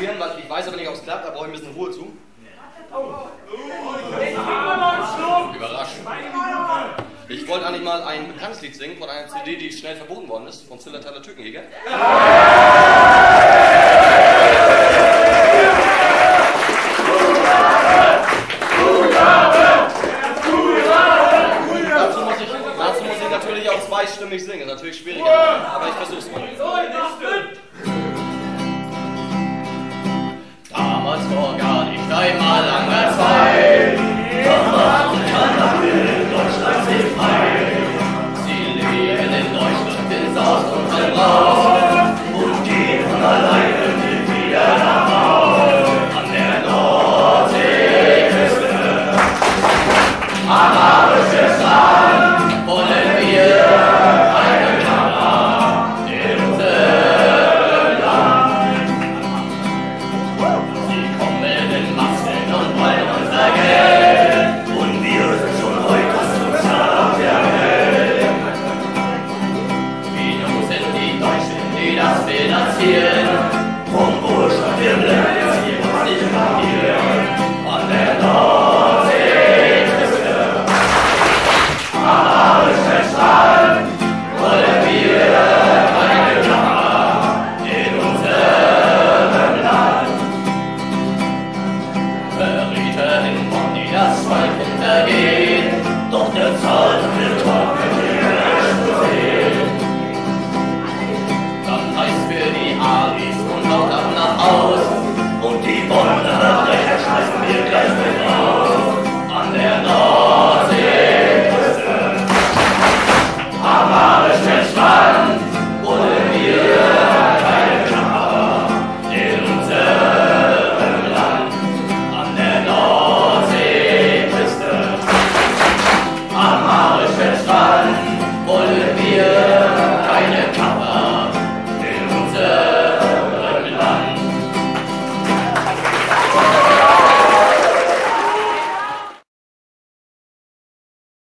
improvisieren, weil ich weiß aber nicht, ob es klappt, da brauche ich ein bisschen Ruhe zu. Überraschend. Ich wollte eigentlich mal ein bekanntes Lied singen von einer CD, die schnell verboten worden ist, von Zillertaler Tückenjäger. Dazu muss ich natürlich auch zweistimmig singen, ist natürlich schwieriger, aber ich versuch's mal. Damals vor gar nicht einmal langer Zeit, da war keiner in Deutschland sich frei. Sie leben in Deutschland in Saus und Verbrauch und gehen von alleine nie wieder nach Hause. An der Nordseeküste, arabisches Land, wollen wir eine Kammer in unserem Land. Sie kommen in Massen und wollen unser Geld und wir sind schon heute das Sozial der Welt. Wie nun sind die Deutschen, die das finanzieren, vom Wohlstand wir bleiben, sie uns nicht kapieren. An der Nordseeküste, arabisches Land, wollen wir eine Kammer in unserem Land. Verräter in Bonn, die das Volk untergehen, doch der Zahl wird trocken zu sehen. Dann heißt für die Alis und haut ab nach Haus und die Bonn